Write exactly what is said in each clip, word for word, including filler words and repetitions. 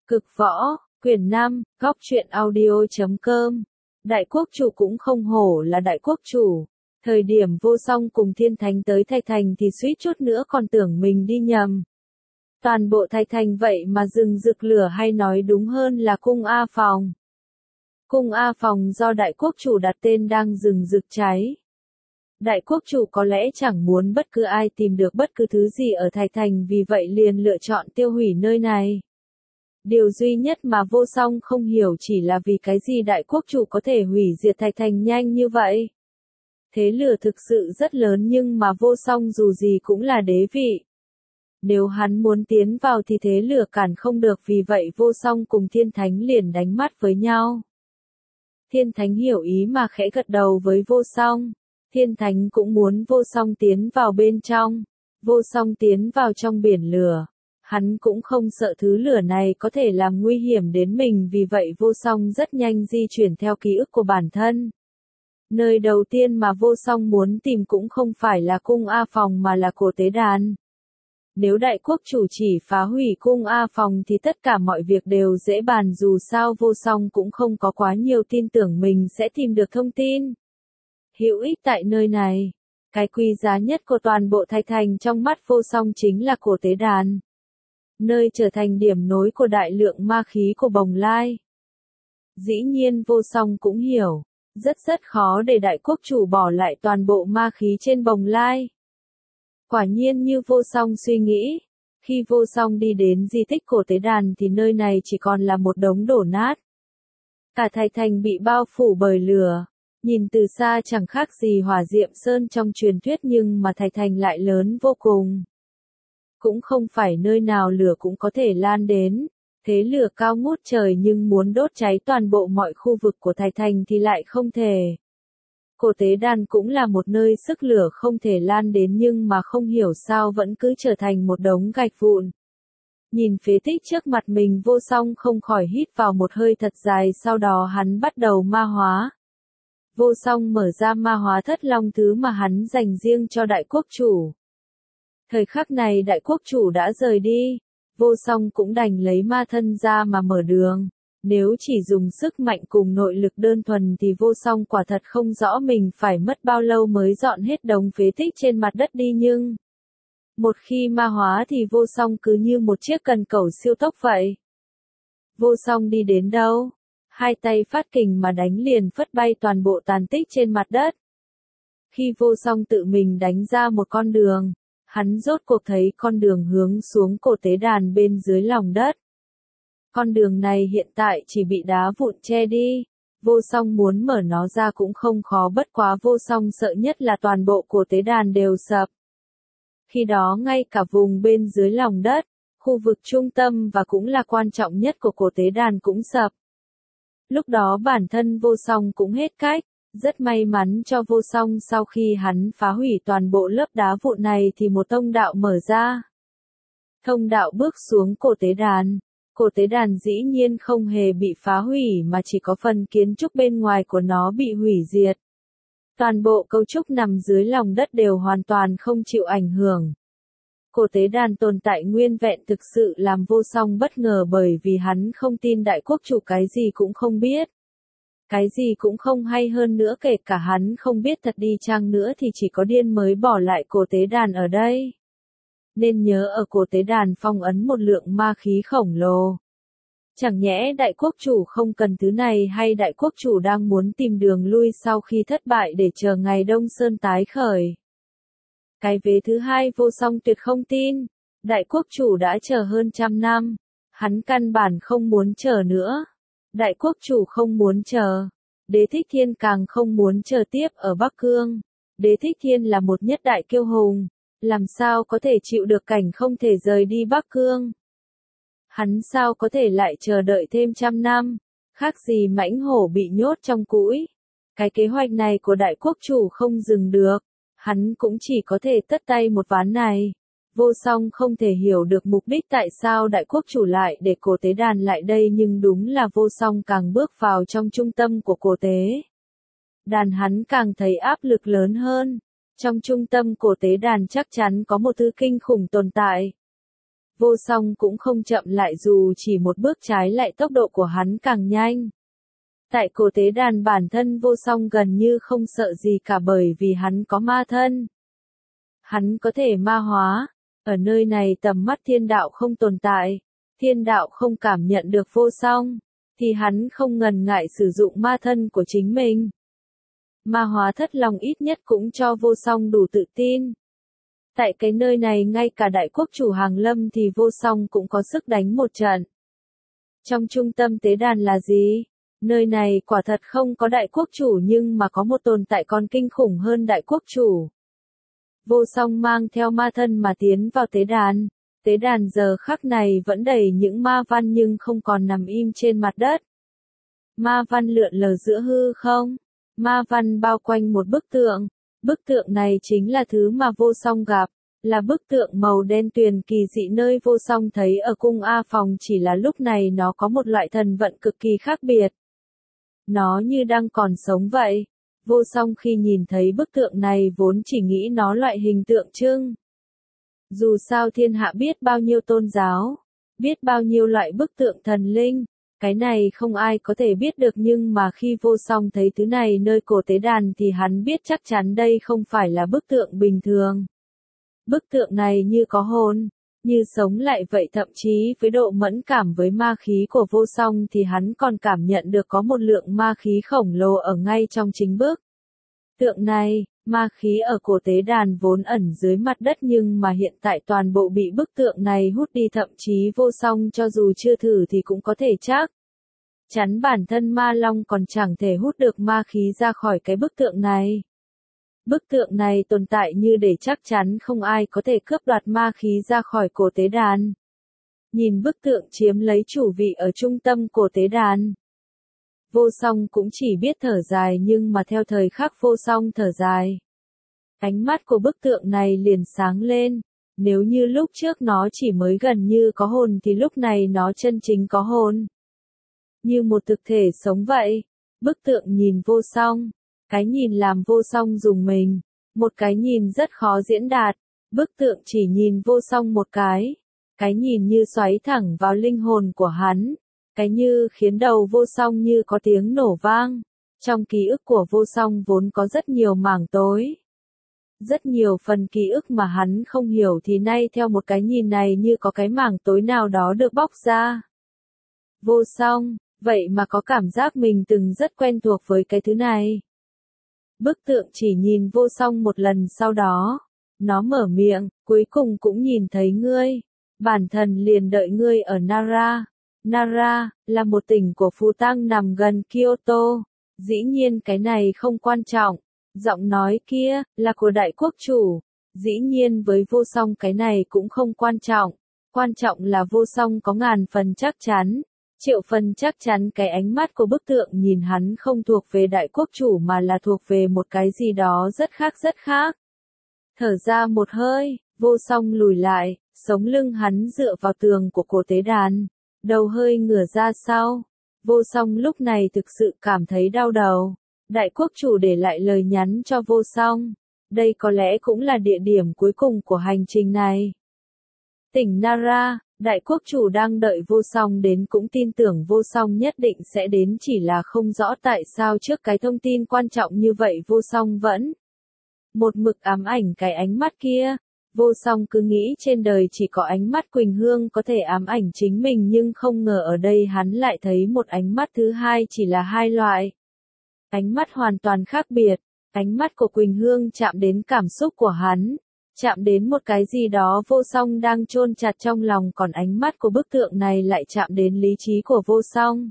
Cực võ, quyển năm, góc truyện audio chấm com. Đại quốc chủ cũng không hổ là đại quốc chủ. Thời điểm Vô Song cùng Thiên Thánh tới Thạch Thành thì suýt chút nữa còn tưởng mình đi nhầm. Toàn bộ Thạch Thành vậy mà rừng rực lửa, hay nói đúng hơn là cung A Phòng. Cung A Phòng do đại quốc chủ đặt tên đang rừng rực cháy. Đại quốc chủ có lẽ chẳng muốn bất cứ ai tìm được bất cứ thứ gì ở Thạch Thành, vì vậy liền lựa chọn tiêu hủy nơi này. Điều duy nhất mà Vô Song không hiểu chỉ là vì cái gì đại quốc chủ có thể hủy diệt Thạch Thành nhanh như vậy. Thế lửa thực sự rất lớn, nhưng mà Vô Song dù gì cũng là đế vị. Nếu hắn muốn tiến vào thì thế lửa cản không được, vì vậy Vô Song cùng Thiên Thánh liền đánh mắt với nhau. Thiên Thánh hiểu ý mà khẽ gật đầu với Vô Song. Thiên Thánh cũng muốn Vô Song tiến vào bên trong. Vô Song tiến vào trong biển lửa. Hắn cũng không sợ thứ lửa này có thể làm nguy hiểm đến mình, vì vậy Vô Song rất nhanh di chuyển theo ký ức của bản thân. Nơi đầu tiên mà Vô Song muốn tìm cũng không phải là cung A Phòng mà là cổ tế đàn. Nếu đại quốc chủ chỉ phá hủy cung A Phòng thì tất cả mọi việc đều dễ bàn, dù sao Vô Song cũng không có quá nhiều tin tưởng mình sẽ tìm được thông tin hữu ích tại nơi này. Cái quý giá nhất của toàn bộ Thạch Thành trong mắt Vô Song chính là cổ tế đàn, nơi trở thành điểm nối của đại lượng ma khí của Bồng Lai. Dĩ nhiên Vô Song cũng hiểu, rất rất khó để đại quốc chủ bỏ lại toàn bộ ma khí trên Bồng Lai. Quả nhiên như Vô Song suy nghĩ, khi Vô Song đi đến di tích cổ tế đàn thì nơi này chỉ còn là một đống đổ nát. Cả Thạch Thành bị bao phủ bởi lửa, nhìn từ xa chẳng khác gì Hỏa Diệm Sơn trong truyền thuyết, nhưng mà Thạch Thành lại lớn vô cùng. Cũng không phải nơi nào lửa cũng có thể lan đến, thế lửa cao ngút trời nhưng muốn đốt cháy toàn bộ mọi khu vực của Thạch Thành thì lại không thể. Cổ tế đàn cũng là một nơi sức lửa không thể lan đến, nhưng mà không hiểu sao vẫn cứ trở thành một đống gạch vụn. Nhìn phế tích trước mặt mình, Vô Song không khỏi hít vào một hơi thật dài, sau đó hắn bắt đầu ma hóa. Vô Song mở ra ma hóa thất long, thứ mà hắn dành riêng cho đại quốc chủ. Thời khắc này đại quốc chủ đã rời đi, Vô Song cũng đành lấy ma thân ra mà mở đường. Nếu chỉ dùng sức mạnh cùng nội lực đơn thuần thì Vô Song quả thật không rõ mình phải mất bao lâu mới dọn hết đống phế tích trên mặt đất đi, nhưng một khi ma hóa thì Vô Song cứ như một chiếc cần cẩu siêu tốc vậy. Vô Song đi đến đâu, hai tay phát kình mà đánh liền phất bay toàn bộ tàn tích trên mặt đất. Khi Vô Song tự mình đánh ra một con đường, hắn rốt cuộc thấy con đường hướng xuống cổ tế đàn bên dưới lòng đất. Con đường này hiện tại chỉ bị đá vụn che đi, Vô Song muốn mở nó ra cũng không khó, bất quá Vô Song sợ nhất là toàn bộ cổ tế đàn đều sập. Khi đó ngay cả vùng bên dưới lòng đất, khu vực trung tâm và cũng là quan trọng nhất của cổ tế đàn cũng sập. Lúc đó bản thân Vô Song cũng hết cách. Rất may mắn cho Vô Song, sau khi hắn phá hủy toàn bộ lớp đá vụn này thì một thông đạo mở ra. Thông đạo bước xuống cổ tế đàn. Cổ tế đàn dĩ nhiên không hề bị phá hủy mà chỉ có phần kiến trúc bên ngoài của nó bị hủy diệt. Toàn bộ cấu trúc nằm dưới lòng đất đều hoàn toàn không chịu ảnh hưởng. Cổ tế đàn tồn tại nguyên vẹn thực sự làm Vô Song bất ngờ, bởi vì hắn không tin đại quốc chủ cái gì cũng không biết. Cái gì cũng không hay, hơn nữa kể cả hắn không biết thật đi chăng nữa thì chỉ có điên mới bỏ lại cổ tế đàn ở đây. Nên nhớ ở cổ tế đàn phong ấn một lượng ma khí khổng lồ. Chẳng nhẽ đại quốc chủ không cần thứ này, hay đại quốc chủ đang muốn tìm đường lui sau khi thất bại để chờ ngày Đông Sơn tái khởi? Cái vế thứ hai Vô Song tuyệt không tin. Đại quốc chủ đã chờ hơn trăm năm. Hắn căn bản không muốn chờ nữa. Đại quốc chủ không muốn chờ. Đế Thích Thiên càng không muốn chờ tiếp ở Bắc Cương. Đế Thích Thiên là một nhất đại kiêu hùng. Làm sao có thể chịu được cảnh không thể rời đi Bắc Cương? Hắn sao có thể lại chờ đợi thêm trăm năm? Khác gì mãnh hổ bị nhốt trong cũi. Cái kế hoạch này của đại quốc chủ không dừng được. Hắn cũng chỉ có thể tất tay một ván này. Vô Song không thể hiểu được mục đích tại sao đại quốc chủ lại để cổ tế đàn lại đây, nhưng đúng là Vô Song càng bước vào trong trung tâm của cổ tế đàn hắn càng thấy áp lực lớn hơn. Trong trung tâm cổ tế đàn chắc chắn có một thứ kinh khủng tồn tại. Vô Song cũng không chậm lại dù chỉ một bước, trái lại tốc độ của hắn càng nhanh. Tại cổ tế đàn bản thân Vô Song gần như không sợ gì cả bởi vì hắn có ma thân. Hắn có thể ma hóa, ở nơi này tầm mắt thiên đạo không tồn tại, thiên đạo không cảm nhận được Vô Song, thì hắn không ngần ngại sử dụng ma thân của chính mình. Ma hóa thất long ít nhất cũng cho Vô Song đủ tự tin. Tại cái nơi này ngay cả đại quốc chủ hàng lâm thì Vô Song cũng có sức đánh một trận. Trong trung tâm tế đàn là gì? Nơi này quả thật không có đại quốc chủ nhưng mà có một tồn tại còn kinh khủng hơn đại quốc chủ. Vô Song mang theo ma thân mà tiến vào tế đàn. Tế đàn giờ khắc này vẫn đầy những ma văn nhưng không còn nằm im trên mặt đất. Ma văn lượn lờ giữa hư không. Ma văn bao quanh một bức tượng. Bức tượng này chính là thứ mà Vô Song gặp. Là bức tượng màu đen tuyền kỳ dị nơi Vô Song thấy ở cung A Phòng, chỉ là lúc này nó có một loại thần vận cực kỳ khác biệt. Nó như đang còn sống vậy. Vô Song khi nhìn thấy bức tượng này vốn chỉ nghĩ nó loại hình tượng trưng. Dù sao thiên hạ biết bao nhiêu tôn giáo, biết bao nhiêu loại bức tượng thần linh, cái này không ai có thể biết được, nhưng mà khi Vô Song thấy thứ này nơi cổ tế đàn thì hắn biết chắc chắn đây không phải là bức tượng bình thường. Bức tượng này như có hồn, như sống lại vậy, thậm chí với độ mẫn cảm với ma khí của Vô Song thì hắn còn cảm nhận được có một lượng ma khí khổng lồ ở ngay trong chính bức tượng này. Ma khí ở cổ tế đàn vốn ẩn dưới mặt đất nhưng mà hiện tại toàn bộ bị bức tượng này hút đi, thậm chí Vô Song cho dù chưa thử thì cũng có thể chắc chắn bản thân ma long còn chẳng thể hút được ma khí ra khỏi cái bức tượng này. Bức tượng này tồn tại như để chắc chắn không ai có thể cướp đoạt ma khí ra khỏi cổ tế đàn. Nhìn bức tượng chiếm lấy chủ vị ở trung tâm cổ tế đàn, Vô Song cũng chỉ biết thở dài, nhưng mà theo thời khắc Vô Song thở dài, ánh mắt của bức tượng này liền sáng lên. Nếu như lúc trước nó chỉ mới gần như có hồn thì lúc này nó chân chính có hồn. Như một thực thể sống vậy. Bức tượng nhìn Vô Song. Cái nhìn làm Vô Song rùng mình. Một cái nhìn rất khó diễn đạt. Bức tượng chỉ nhìn Vô Song một cái. Cái nhìn như xoáy thẳng vào linh hồn của hắn. Cái như khiến đầu Vô Song như có tiếng nổ vang. Trong ký ức của Vô Song vốn có rất nhiều mảng tối. Rất nhiều phần ký ức mà hắn không hiểu thì nay theo một cái nhìn này như có cái mảng tối nào đó được bóc ra. Vô Song, vậy mà có cảm giác mình từng rất quen thuộc với cái thứ này. Bức tượng chỉ nhìn Vô Song một lần, sau đó nó mở miệng, cuối cùng cũng nhìn thấy ngươi. Bản thần liền đợi ngươi ở Nara. Nara là một tỉnh của Phù Tang nằm gần Kyoto. Dĩ nhiên cái này không quan trọng. Giọng nói kia là của đại quốc chủ. Dĩ nhiên với Vô Song cái này cũng không quan trọng. Quan trọng là Vô Song có ngàn phần chắc chắn, triệu phần chắc chắn cái ánh mắt của bức tượng nhìn hắn không thuộc về đại quốc chủ mà là thuộc về một cái gì đó rất khác rất khác. Thở ra một hơi, Vô Song lùi lại, sống lưng hắn dựa vào tường của cổ tế đàn, đầu hơi ngửa ra sau. Vô Song lúc này thực sự cảm thấy đau đầu. Đại quốc chủ để lại lời nhắn cho Vô Song. Đây có lẽ cũng là địa điểm cuối cùng của hành trình này. Tỉnh Nara, đại quốc chủ đang đợi Vô Song đến, cũng tin tưởng Vô Song nhất định sẽ đến, chỉ là không rõ tại sao trước cái thông tin quan trọng như vậy Vô Song vẫn một mực ám ảnh cái ánh mắt kia. Vô Song cứ nghĩ trên đời chỉ có ánh mắt Quỳnh Hương có thể ám ảnh chính mình, nhưng không ngờ ở đây hắn lại thấy một ánh mắt thứ hai, chỉ là hai loại. Ánh mắt hoàn toàn khác biệt. Ánh mắt của Quỳnh Hương chạm đến cảm xúc của hắn, chạm đến một cái gì đó Vô Song đang chôn chặt trong lòng, còn ánh mắt của bức tượng này lại chạm đến lý trí của Vô Song.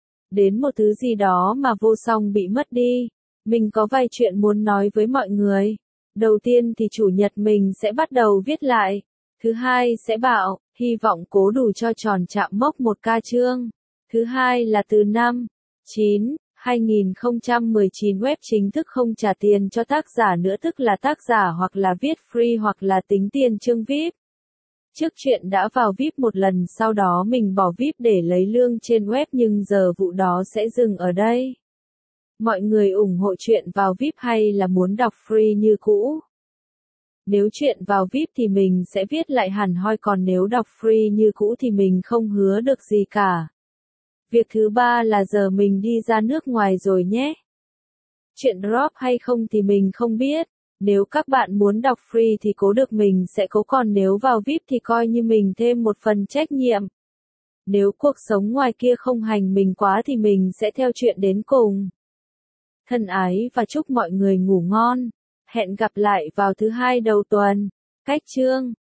Đến một thứ gì đó mà Vô Song bị mất đi. Mình có vài chuyện muốn nói với mọi người. Đầu tiên thì chủ nhật mình sẽ bắt đầu viết lại. Thứ hai sẽ bảo, hy vọng cố đủ cho tròn chạm mốc một ca chương. Thứ hai là từ năm chín hai nghìn không trăm mười chín web chính thức không trả tiền cho tác giả nữa, tức là tác giả hoặc là viết free hoặc là tính tiền chương vi ai pi. Trước chuyện đã vào vi ai pi một lần, sau đó mình bỏ vi ai pi để lấy lương trên web, nhưng giờ vụ đó sẽ dừng ở đây. Mọi người ủng hộ chuyện vào vi ai pi hay là muốn đọc free như cũ? Nếu chuyện vào vi ai pi thì mình sẽ viết lại hẳn hoi, còn nếu đọc free như cũ thì mình không hứa được gì cả. Việc thứ ba là giờ mình đi ra nước ngoài rồi nhé. Chuyện drop hay không thì mình không biết. Nếu các bạn muốn đọc free thì cố được mình sẽ cố, còn nếu vào vi ai pi thì coi như mình thêm một phần trách nhiệm. Nếu cuộc sống ngoài kia không hành mình quá thì mình sẽ theo chuyện đến cùng. Thân ái và chúc mọi người ngủ ngon. Hẹn gặp lại vào thứ hai đầu tuần. Cách chương